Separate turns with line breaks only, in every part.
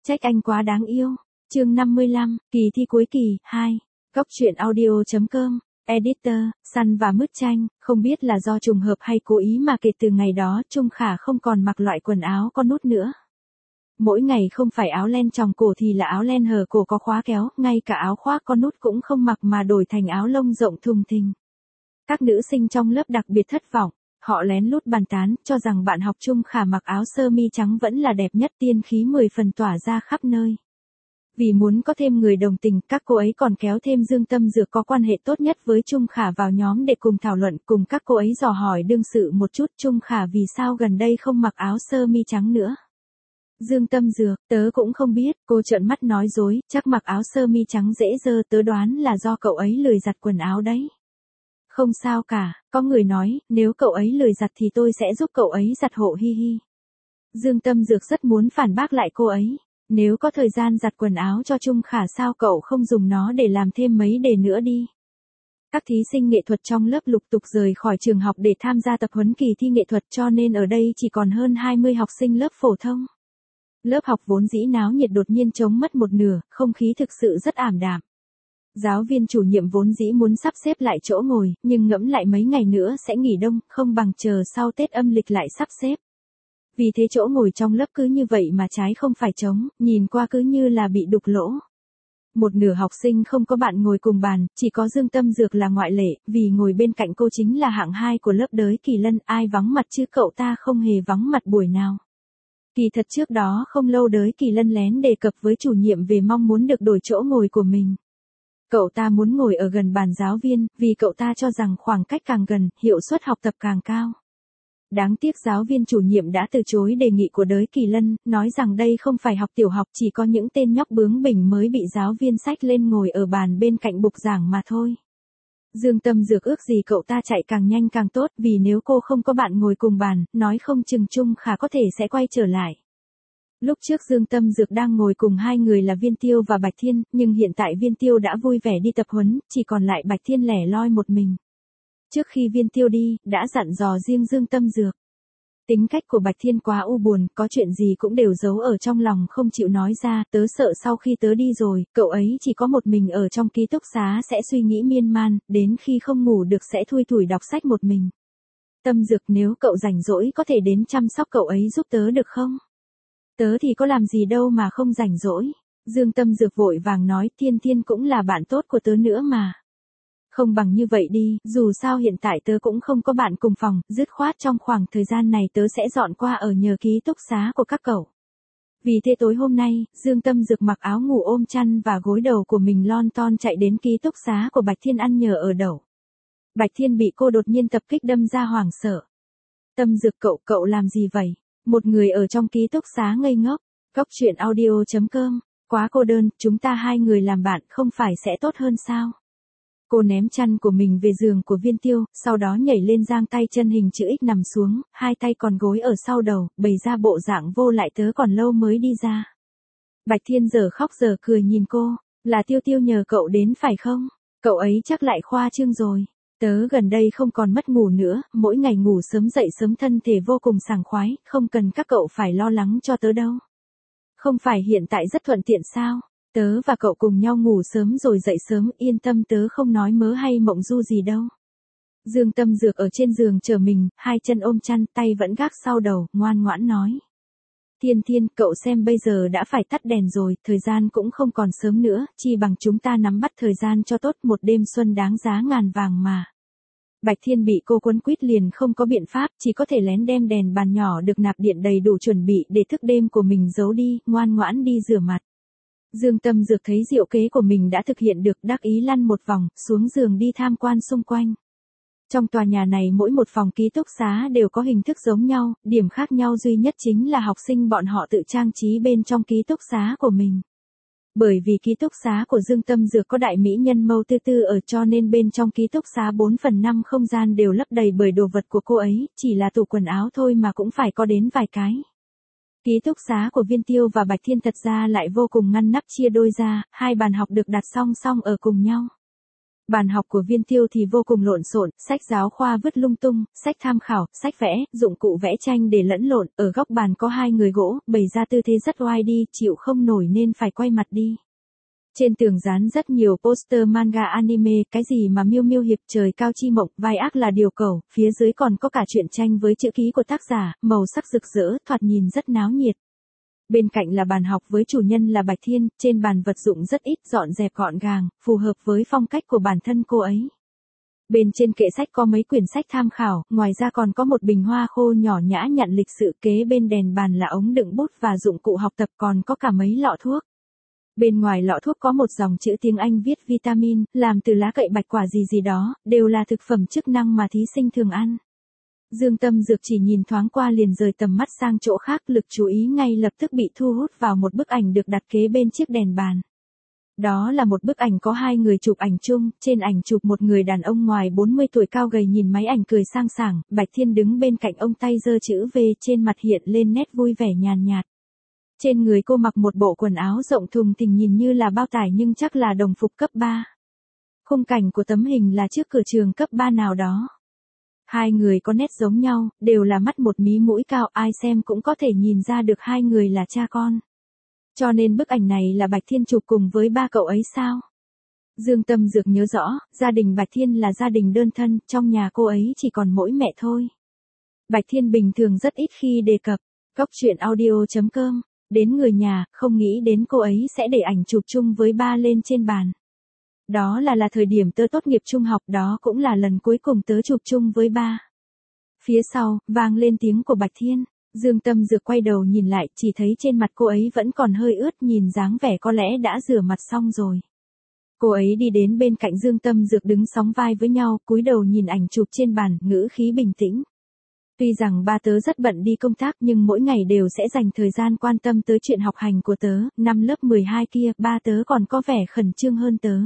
Trách anh quá đáng yêu. Chương 55, kỳ thi cuối kỳ 2. Góc truyện audio.com. Editor, Sun và Mứt Chanh, không biết là do trùng hợp hay cố ý mà kể từ ngày đó Trung Khả không còn mặc loại quần áo có nút nữa. Mỗi ngày không phải áo len tròng cổ thì là áo len hở cổ có khóa kéo, ngay cả áo khoác có nút cũng không mặc mà đổi thành áo lông rộng thùng thình. Các nữ sinh trong lớp đặc biệt thất vọng, họ lén lút bàn tán, cho rằng bạn học Trung Khả mặc áo sơ mi trắng vẫn là đẹp nhất, tiên khí 10 phần tỏa ra khắp nơi. Vì muốn có thêm người đồng tình, các cô ấy còn kéo thêm Dương Tâm Dược có quan hệ tốt nhất với Trung Khả vào nhóm để cùng thảo luận, cùng các cô ấy dò hỏi đương sự một chút Trung Khả vì sao gần đây không mặc áo sơ mi trắng nữa. Dương Tâm Dược, tớ cũng không biết, cô trợn mắt nói dối, chắc mặc áo sơ mi trắng dễ dơ, tớ đoán là do cậu ấy lười giặt quần áo đấy. Không sao cả, có người nói, nếu cậu ấy lười giặt thì tôi sẽ giúp cậu ấy giặt hộ hi hi. Dương Tâm Dược rất muốn phản bác lại cô ấy. Nếu có thời gian giặt quần áo cho Trung Khả sao cậu không dùng nó để làm thêm mấy đề nữa đi. Các thí sinh nghệ thuật trong lớp lục tục rời khỏi trường học để tham gia tập huấn kỳ thi nghệ thuật cho nên ở đây chỉ còn hơn 20 học sinh lớp phổ thông. Lớp học vốn dĩ náo nhiệt đột nhiên trống mất một nửa, không khí thực sự rất ảm đạm. Giáo viên chủ nhiệm vốn dĩ muốn sắp xếp lại chỗ ngồi, nhưng ngẫm lại mấy ngày nữa sẽ nghỉ đông, không bằng chờ sau Tết âm lịch lại sắp xếp. Vì thế chỗ ngồi trong lớp cứ như vậy mà trái không phải trống, nhìn qua cứ như là bị đục lỗ. Một nửa học sinh không có bạn ngồi cùng bàn, chỉ có Dương Tâm Dược là ngoại lệ, vì ngồi bên cạnh cô chính là hạng 2 của lớp Đới Kỳ Lân, ai vắng mặt chứ cậu ta không hề vắng mặt buổi nào. Kỳ thật trước đó không lâu Đới Kỳ Lân lén đề cập với chủ nhiệm về mong muốn được đổi chỗ ngồi của mình. Cậu ta muốn ngồi ở gần bàn giáo viên, vì cậu ta cho rằng khoảng cách càng gần, hiệu suất học tập càng cao. Đáng tiếc giáo viên chủ nhiệm đã từ chối đề nghị của Đới Kỳ Lân, nói rằng đây không phải học tiểu học, chỉ có những tên nhóc bướng bỉnh mới bị giáo viên xách lên ngồi ở bàn bên cạnh bục giảng mà thôi. Dương Tâm Dược ước gì cậu ta chạy càng nhanh càng tốt, vì nếu cô không có bạn ngồi cùng bàn, nói không chừng Trung Khả có thể sẽ quay trở lại. Lúc trước Dương Tâm Dược đang ngồi cùng hai người là Viên Tiêu và Bạch Thiên, nhưng hiện tại Viên Tiêu đã vui vẻ đi tập huấn, chỉ còn lại Bạch Thiên lẻ loi một mình. Trước khi Viên Tiêu đi, đã dặn dò riêng Dương Tâm Dược. Tính cách của Bạch Thiên quá u buồn, có chuyện gì cũng đều giấu ở trong lòng không chịu nói ra, tớ sợ sau khi tớ đi rồi, cậu ấy chỉ có một mình ở trong ký túc xá sẽ suy nghĩ miên man, đến khi không ngủ được sẽ thui thủi đọc sách một mình. Tâm Dược, nếu cậu rảnh rỗi có thể đến chăm sóc cậu ấy giúp tớ được không? Tớ thì có làm gì đâu mà không rảnh rỗi. Dương Tâm Dược vội vàng nói, Thiên Thiên cũng là bạn tốt của tớ nữa mà. Không bằng như vậy đi, dù sao hiện tại tớ cũng không có bạn cùng phòng, dứt khoát trong khoảng thời gian này tớ sẽ dọn qua ở nhờ ký túc xá của các cậu. Vì thế tối hôm nay, Dương Tâm Dược mặc áo ngủ ôm chăn và gối đầu của mình lon ton chạy đến ký túc xá của Bạch Thiên ăn nhờ ở đậu. Bạch Thiên bị cô đột nhiên tập kích đâm ra hoảng sợ. Tâm Dược, cậu làm gì vậy? Một người ở trong ký túc xá ngây ngốc. Góc truyện audio.com. Quá cô đơn, chúng ta hai người làm bạn không phải sẽ tốt hơn sao? Cô ném chăn của mình về giường của Viên Tiêu, sau đó nhảy lên giang tay chân hình chữ X nằm xuống, hai tay còn gối ở sau đầu, bày ra bộ dạng vô lại tớ còn lâu mới đi ra. Bạch Thiên giờ khóc giờ cười nhìn cô, là Tiêu Tiêu nhờ cậu đến phải không? Cậu ấy chắc lại khoa trương rồi. Tớ gần đây không còn mất ngủ nữa, mỗi ngày ngủ sớm dậy sớm thân thể vô cùng sảng khoái, không cần các cậu phải lo lắng cho tớ đâu. Không phải hiện tại rất thuận tiện sao? Tớ và cậu cùng nhau ngủ sớm rồi dậy sớm, yên tâm tớ không nói mớ hay mộng du gì đâu. Dương Tâm Dược ở trên giường chờ mình, hai chân ôm chăn, tay vẫn gác sau đầu, ngoan ngoãn nói. Thiên Thiên, cậu xem bây giờ đã phải tắt đèn rồi, thời gian cũng không còn sớm nữa, chi bằng chúng ta nắm bắt thời gian cho tốt, một đêm xuân đáng giá ngàn vàng mà. Bạch Thiên bị cô quấn quýt liền không có biện pháp, chỉ có thể lén đem đèn bàn nhỏ được nạp điện đầy đủ chuẩn bị để thức đêm của mình giấu đi, ngoan ngoãn đi rửa mặt. Dương Tâm Dược thấy diệu kế của mình đã thực hiện được, đắc ý lăn một vòng, xuống giường đi tham quan xung quanh. Trong tòa nhà này mỗi một phòng ký túc xá đều có hình thức giống nhau, điểm khác nhau duy nhất chính là học sinh bọn họ tự trang trí bên trong ký túc xá của mình. Bởi vì ký túc xá của Dương Tâm Dược có đại mỹ nhân Mâu Tư Tư ở cho nên bên trong ký túc xá 4/5 không gian đều lấp đầy bởi đồ vật của cô ấy, chỉ là tủ quần áo thôi mà cũng phải có đến vài cái. Ký túc xá của Viên Tiêu và Bạch Thiên thật ra lại vô cùng ngăn nắp chia đôi ra, hai bàn học được đặt song song ở cùng nhau. Bàn học của Viên Tiêu thì vô cùng lộn xộn, sách giáo khoa vứt lung tung, sách tham khảo, sách vẽ, dụng cụ vẽ tranh để lẫn lộn, ở góc bàn có hai người gỗ, bày ra tư thế rất oai đi, chịu không nổi nên phải quay mặt đi. Trên tường dán rất nhiều poster manga anime, cái gì mà Miêu Miêu hiệp trời cao chi mộng, vai ác là điều cẩu, phía dưới còn có cả truyện tranh với chữ ký của tác giả, màu sắc rực rỡ, thoạt nhìn rất náo nhiệt. Bên cạnh là bàn học với chủ nhân là Bạch Thiên, trên bàn vật dụng rất ít, dọn dẹp gọn gàng, phù hợp với phong cách của bản thân cô ấy. Bên trên kệ sách có mấy quyển sách tham khảo, ngoài ra còn có một bình hoa khô nhỏ nhã nhặn lịch sự, kế bên đèn bàn là ống đựng bút và dụng cụ học tập, còn có cả mấy lọ thuốc. Bên ngoài lọ thuốc có một dòng chữ tiếng Anh viết vitamin, làm từ lá cậy bạch quả gì gì đó, đều là thực phẩm chức năng mà thí sinh thường ăn. Dương Tâm Dược chỉ nhìn thoáng qua liền rời tầm mắt sang chỗ khác, lực chú ý ngay lập tức bị thu hút vào một bức ảnh được đặt kế bên chiếc đèn bàn. Đó là một bức ảnh có hai người chụp ảnh chung, trên ảnh chụp một người đàn ông ngoài 40 tuổi cao gầy nhìn máy ảnh cười sang sảng, Bạch Thiên đứng bên cạnh ông tay giơ chữ V, trên mặt hiện lên nét vui vẻ nhàn nhạt. Trên người cô mặc một bộ quần áo rộng thùng thình nhìn như là bao tải nhưng chắc là đồng phục cấp 3. Khung cảnh của tấm hình là trước cửa trường cấp 3 nào đó. Hai người có nét giống nhau, đều là mắt một mí mũi cao, ai xem cũng có thể nhìn ra được hai người là cha con. Cho nên bức ảnh này là Bạch Thiên chụp cùng với ba cậu ấy sao? Dương Tâm Dược nhớ rõ, gia đình Bạch Thiên là gia đình đơn thân, trong nhà cô ấy chỉ còn mỗi mẹ thôi. Bạch Thiên bình thường rất ít khi đề cập, Cóc Truyện Audio.com, đến người nhà, không nghĩ đến cô ấy sẽ để ảnh chụp chung với ba lên trên bàn. Đó là thời điểm tớ tốt nghiệp trung học, đó cũng là lần cuối cùng tớ chụp chung với ba. Phía sau, vang lên tiếng của Bạch Thiên, Dương Tâm Dược quay đầu nhìn lại, chỉ thấy trên mặt cô ấy vẫn còn hơi ướt, nhìn dáng vẻ có lẽ đã rửa mặt xong rồi. Cô ấy đi đến bên cạnh Dương Tâm Dược đứng sóng vai với nhau, cúi đầu nhìn ảnh chụp trên bàn, ngữ khí bình tĩnh. Tuy rằng ba tớ rất bận đi công tác nhưng mỗi ngày đều sẽ dành thời gian quan tâm tới chuyện học hành của tớ, năm lớp 12 kia, ba tớ còn có vẻ khẩn trương hơn tớ.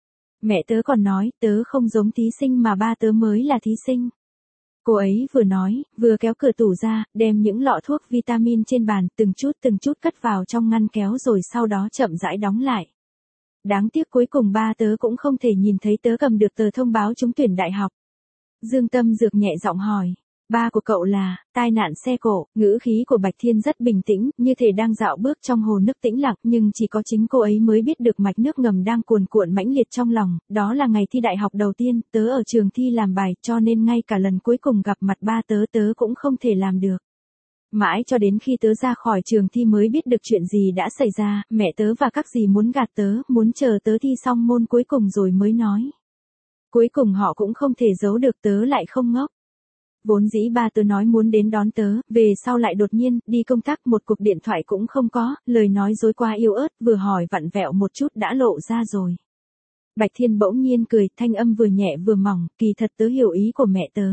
Mẹ tớ còn nói, tớ không giống thí sinh mà ba tớ mới là thí sinh. Cô ấy vừa nói, vừa kéo cửa tủ ra, đem những lọ thuốc vitamin trên bàn, từng chút cất vào trong ngăn kéo rồi sau đó chậm rãi đóng lại. Đáng tiếc cuối cùng ba tớ cũng không thể nhìn thấy tớ cầm được tờ thông báo trúng tuyển đại học. Dương Tâm Dược nhẹ giọng hỏi, ba của cậu là, tai nạn xe cộ, ngữ khí của Bạch Thiên rất bình tĩnh, như thể đang dạo bước trong hồ nước tĩnh lặng, nhưng chỉ có chính cô ấy mới biết được mạch nước ngầm đang cuồn cuộn mãnh liệt trong lòng, đó là ngày thi đại học đầu tiên, tớ ở trường thi làm bài, cho nên ngay cả lần cuối cùng gặp mặt ba tớ cũng không thể làm được. Mãi cho đến khi tớ ra khỏi trường thi mới biết được chuyện gì đã xảy ra, mẹ tớ và các dì muốn gạt tớ, muốn chờ tớ thi xong môn cuối cùng rồi mới nói. Cuối cùng họ cũng không thể giấu được, tớ lại không ngốc. Vốn dĩ ba tớ nói muốn đến đón tớ, về sau lại đột nhiên, đi công tác, một cuộc điện thoại cũng không có, lời nói dối quá yếu ớt, vừa hỏi vặn vẹo một chút đã lộ ra rồi. Bạch Thiên bỗng nhiên cười, thanh âm vừa nhẹ vừa mỏng, kỳ thật tớ hiểu ý của mẹ tớ.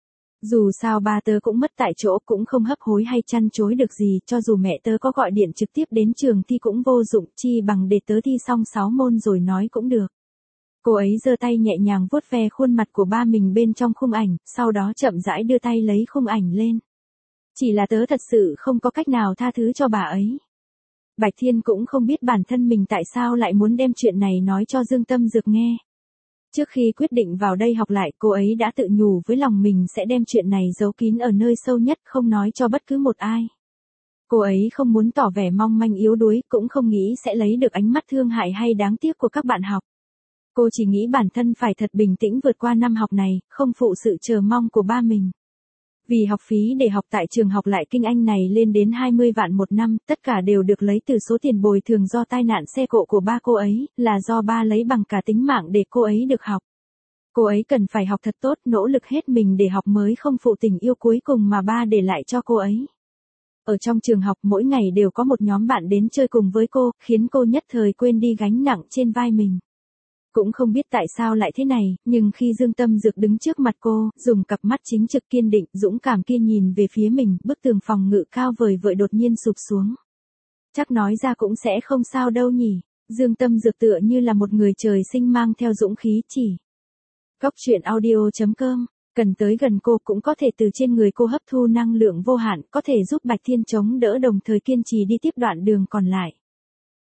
Dù sao ba tớ cũng mất tại chỗ, cũng không hấp hối hay chăn chối được gì, cho dù mẹ tớ có gọi điện trực tiếp đến trường thi cũng vô dụng, chi bằng để tớ thi xong 6 môn rồi nói cũng được. Cô ấy giơ tay nhẹ nhàng vuốt ve khuôn mặt của ba mình bên trong khung ảnh, sau đó chậm rãi đưa tay lấy khung ảnh lên. Chỉ là tớ thật sự không có cách nào tha thứ cho bà ấy. Bạch Thiên cũng không biết bản thân mình tại sao lại muốn đem chuyện này nói cho Dương Tâm Dược nghe. Trước khi quyết định vào đây học lại, cô ấy đã tự nhủ với lòng mình sẽ đem chuyện này giấu kín ở nơi sâu nhất, không nói cho bất cứ một ai. Cô ấy không muốn tỏ vẻ mong manh yếu đuối, cũng không nghĩ sẽ lấy được ánh mắt thương hại hay đáng tiếc của các bạn học. Cô chỉ nghĩ bản thân phải thật bình tĩnh vượt qua năm học này, không phụ sự chờ mong của ba mình. Vì học phí để học tại trường học lại kinh Anh này lên đến 20 vạn một năm, tất cả đều được lấy từ số tiền bồi thường do tai nạn xe cộ của ba cô ấy, là do ba lấy bằng cả tính mạng để cô ấy được học. Cô ấy cần phải học thật tốt, nỗ lực hết mình để học mới không phụ tình yêu cuối cùng mà ba để lại cho cô ấy. Ở trong trường học mỗi ngày đều có một nhóm bạn đến chơi cùng với cô, khiến cô nhất thời quên đi gánh nặng trên vai mình. Cũng không biết tại sao lại thế này, nhưng khi Dương Tâm Dược đứng trước mặt cô, dùng cặp mắt chính trực kiên định, dũng cảm kia nhìn về phía mình, bức tường phòng ngự cao vời vợi đột nhiên sụp xuống. Chắc nói ra cũng sẽ không sao đâu nhỉ. Dương Tâm Dược tựa như là một người trời sinh mang theo dũng khí chỉ. Cóc Truyện Audio.com, cần tới gần cô cũng có thể từ trên người cô hấp thu năng lượng vô hạn, có thể giúp Bạch Thiên chống đỡ đồng thời kiên trì đi tiếp đoạn đường còn lại.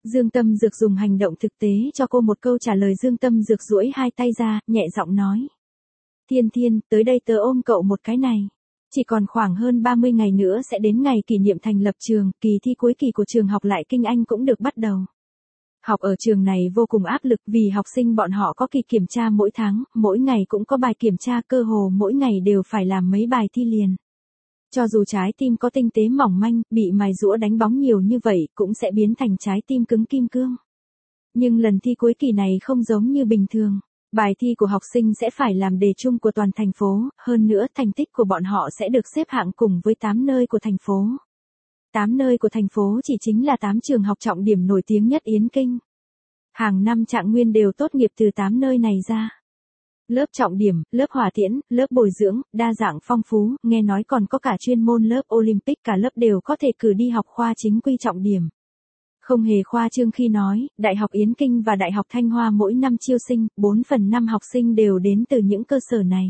Dương Tâm Dược dùng hành động thực tế cho cô một câu trả lời. Dương Tâm Dược duỗi hai tay ra, nhẹ giọng nói. Thiên Thiên, tới đây tớ ôm cậu một cái này. Chỉ còn khoảng hơn 30 ngày nữa sẽ đến ngày kỷ niệm thành lập trường, kỳ thi cuối kỳ của trường học Lại Kinh Anh cũng được bắt đầu. Học ở trường này vô cùng áp lực vì học sinh bọn họ có kỳ kiểm tra mỗi tháng, mỗi ngày cũng có bài kiểm tra, cơ hồ mỗi ngày đều phải làm mấy bài thi liền. Cho dù trái tim có tinh tế mỏng manh, bị mài giũa đánh bóng nhiều như vậy cũng sẽ biến thành trái tim cứng kim cương. Nhưng lần thi cuối kỳ này không giống như bình thường. Bài thi của học sinh sẽ phải làm đề chung của toàn thành phố, hơn nữa thành tích của bọn họ sẽ được xếp hạng cùng với 8 nơi của thành phố. 8 nơi của thành phố chỉ chính là 8 trường học trọng điểm nổi tiếng nhất Yến Kinh. Hàng năm Trạng Nguyên đều tốt nghiệp từ 8 nơi này ra. Lớp trọng điểm, lớp hỏa tiễn, lớp bồi dưỡng, đa dạng phong phú, nghe nói còn có cả chuyên môn lớp Olympic, cả lớp đều có thể cử đi học khoa chính quy trọng điểm. Không hề khoa trương khi nói, Đại học Yến Kinh và Đại học Thanh Hoa mỗi năm chiêu sinh, 4/5 học sinh đều đến từ những cơ sở này.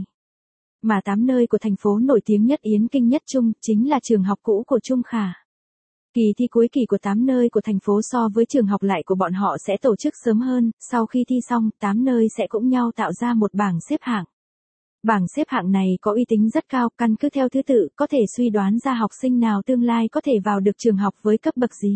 Mà 8 nơi của thành phố nổi tiếng nhất Yến Kinh nhất Trung, chính là trường học cũ của Trung Khả. Kỳ thi cuối kỳ của 8 nơi của thành phố so với trường học lại của bọn họ sẽ tổ chức sớm hơn, sau khi thi xong, 8 nơi sẽ cũng nhau tạo ra một bảng xếp hạng. Bảng xếp hạng này có uy tín rất cao, căn cứ theo thứ tự, có thể suy đoán ra học sinh nào tương lai có thể vào được trường học với cấp bậc gì.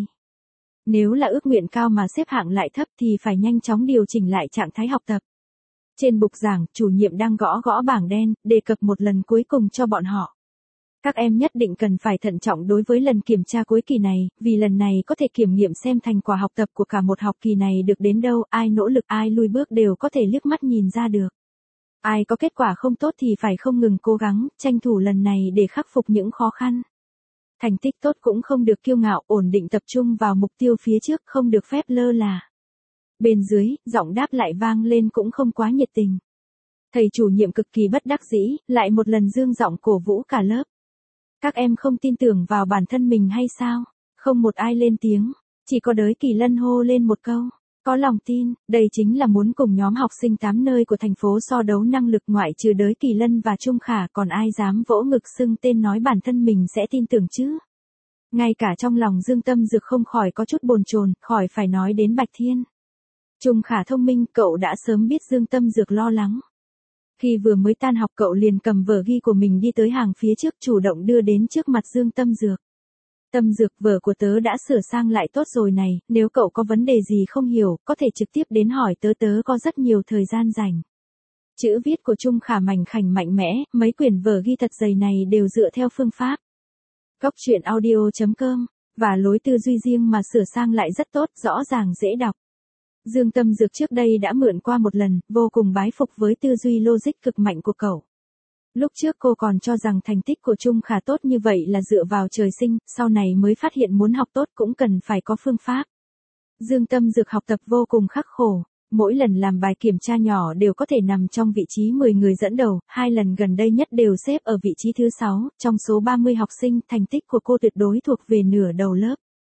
Nếu là ước nguyện cao mà xếp hạng lại thấp thì phải nhanh chóng điều chỉnh lại trạng thái học tập. Trên bục giảng, chủ nhiệm đang gõ gõ bảng đen, đề cập một lần cuối cùng cho bọn họ. Các em nhất định cần phải thận trọng đối với lần kiểm tra cuối kỳ này, vì lần này có thể kiểm nghiệm xem thành quả học tập của cả một học kỳ này được đến đâu, ai nỗ lực ai lùi bước đều có thể liếc mắt nhìn ra được. Ai có kết quả không tốt thì phải không ngừng cố gắng, tranh thủ lần này để khắc phục những khó khăn. Thành tích tốt cũng không được kiêu ngạo, ổn định tập trung vào mục tiêu phía trước, không được phép lơ là. Bên dưới, giọng đáp lại vang lên cũng không quá nhiệt tình. Thầy chủ nhiệm cực kỳ bất đắc dĩ, lại một lần dương giọng cổ vũ cả lớp. Các em không tin tưởng vào bản thân mình hay sao? Không một ai lên tiếng, chỉ có Đới Kỳ Lân hô lên một câu. Có lòng tin, đây chính là muốn cùng nhóm học sinh 8 nơi của thành phố so đấu năng lực, ngoại trừ Đới Kỳ Lân và Trung Khả còn ai dám vỗ ngực xưng tên nói bản thân mình sẽ tin tưởng chứ? Ngay cả trong lòng Dương Tâm Dược không khỏi có chút bồn chồn, khỏi phải nói đến Bạch Thiên. Trung Khả thông minh, cậu đã sớm biết Dương Tâm Dược lo lắng. Khi vừa mới tan học cậu liền cầm vở ghi của mình đi tới hàng phía trước, chủ động đưa đến trước mặt Dương Tâm Dược. Tâm Dược, vở của tớ đã sửa sang lại tốt rồi này, nếu cậu có vấn đề gì không hiểu, có thể trực tiếp đến hỏi tớ, tớ có rất nhiều thời gian rảnh. Chữ viết của Trung Khả mảnh khảnh mạnh mẽ, mấy quyển vở ghi thật dày này đều dựa theo phương pháp Góc truyện audio.com và lối tư duy riêng mà sửa sang lại rất tốt, rõ ràng dễ đọc. Dương Tâm Dược trước đây đã mượn qua một lần, vô cùng bái phục với tư duy logic cực mạnh của cậu. Lúc trước cô còn cho rằng thành tích của Trung Khả tốt như vậy là dựa vào trời sinh, sau này mới phát hiện muốn học tốt cũng cần phải có phương pháp. Dương Tâm Dược học tập vô cùng khắc khổ, mỗi lần làm bài kiểm tra nhỏ đều có thể nằm trong vị trí 10 người dẫn đầu, 2 lần gần đây nhất đều xếp ở vị trí thứ 6, trong số 30 học sinh, thành tích của cô tuyệt đối thuộc về nửa đầu lớp.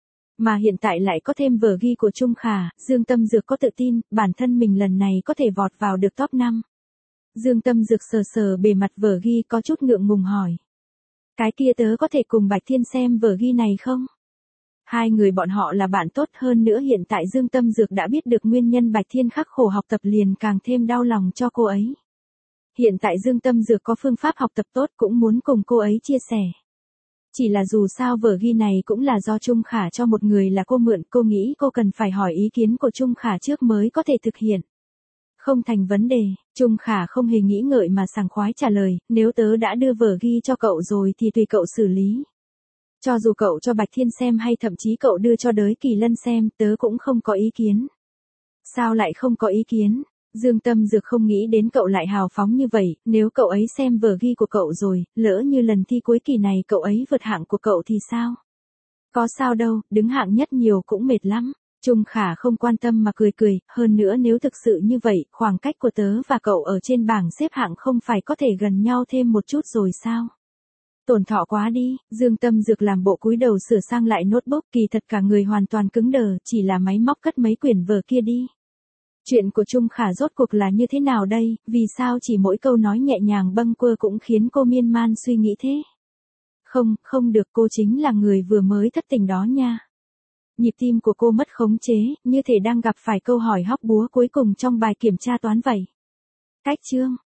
Mà hiện tại lại có thêm vở ghi của Trung Khả, Dương Tâm Dược có tự tin, bản thân mình lần này có thể vọt vào được top 5. Dương Tâm Dược sờ sờ bề mặt vở ghi có chút ngượng ngùng hỏi. Cái kia tớ có thể cùng Bạch Thiên xem vở ghi này không? Hai người bọn họ là bạn tốt, hơn nữa hiện tại Dương Tâm Dược đã biết được nguyên nhân Bạch Thiên khắc khổ học tập liền càng thêm đau lòng cho cô ấy. Hiện tại Dương Tâm Dược có phương pháp học tập tốt cũng muốn cùng cô ấy chia sẻ. Chỉ là dù sao vở ghi này cũng là do Trung Khả cho một người là cô mượn, cô nghĩ cô cần phải hỏi ý kiến của Trung Khả trước mới có thể thực hiện. Không thành vấn đề, Trung Khả không hề nghĩ ngợi mà sảng khoái trả lời, nếu tớ đã đưa vở ghi cho cậu rồi thì tùy cậu xử lý. Cho dù cậu cho Bạch Thiên xem hay thậm chí cậu đưa cho Đới Kỳ Lân xem, tớ cũng không có ý kiến. Sao lại không có ý kiến? Dương Tâm Dược không nghĩ đến cậu lại hào phóng như vậy, nếu cậu ấy xem vở ghi của cậu rồi, lỡ như lần thi cuối kỳ này cậu ấy vượt hạng của cậu thì sao? Có sao đâu, đứng hạng nhất nhiều cũng mệt lắm. Trung Khả không quan tâm mà cười cười, hơn nữa nếu thực sự như vậy, khoảng cách của tớ và cậu ở trên bảng xếp hạng không phải có thể gần nhau thêm một chút rồi sao? Tổn thọ quá đi, Dương Tâm Dược làm bộ cúi đầu sửa sang lại notebook, kỳ thật cả người hoàn toàn cứng đờ, chỉ là máy móc cất mấy quyển vở kia đi. Chuyện của Trung Khả rốt cuộc là như thế nào đây, vì sao chỉ mỗi câu nói nhẹ nhàng bâng quơ cũng khiến cô miên man suy nghĩ thế? Không được, cô chính là người vừa mới thất tình đó nha. Nhịp tim của cô mất khống chế, như thể đang gặp phải câu hỏi hóc búa cuối cùng trong bài kiểm tra toán vậy. Cách chương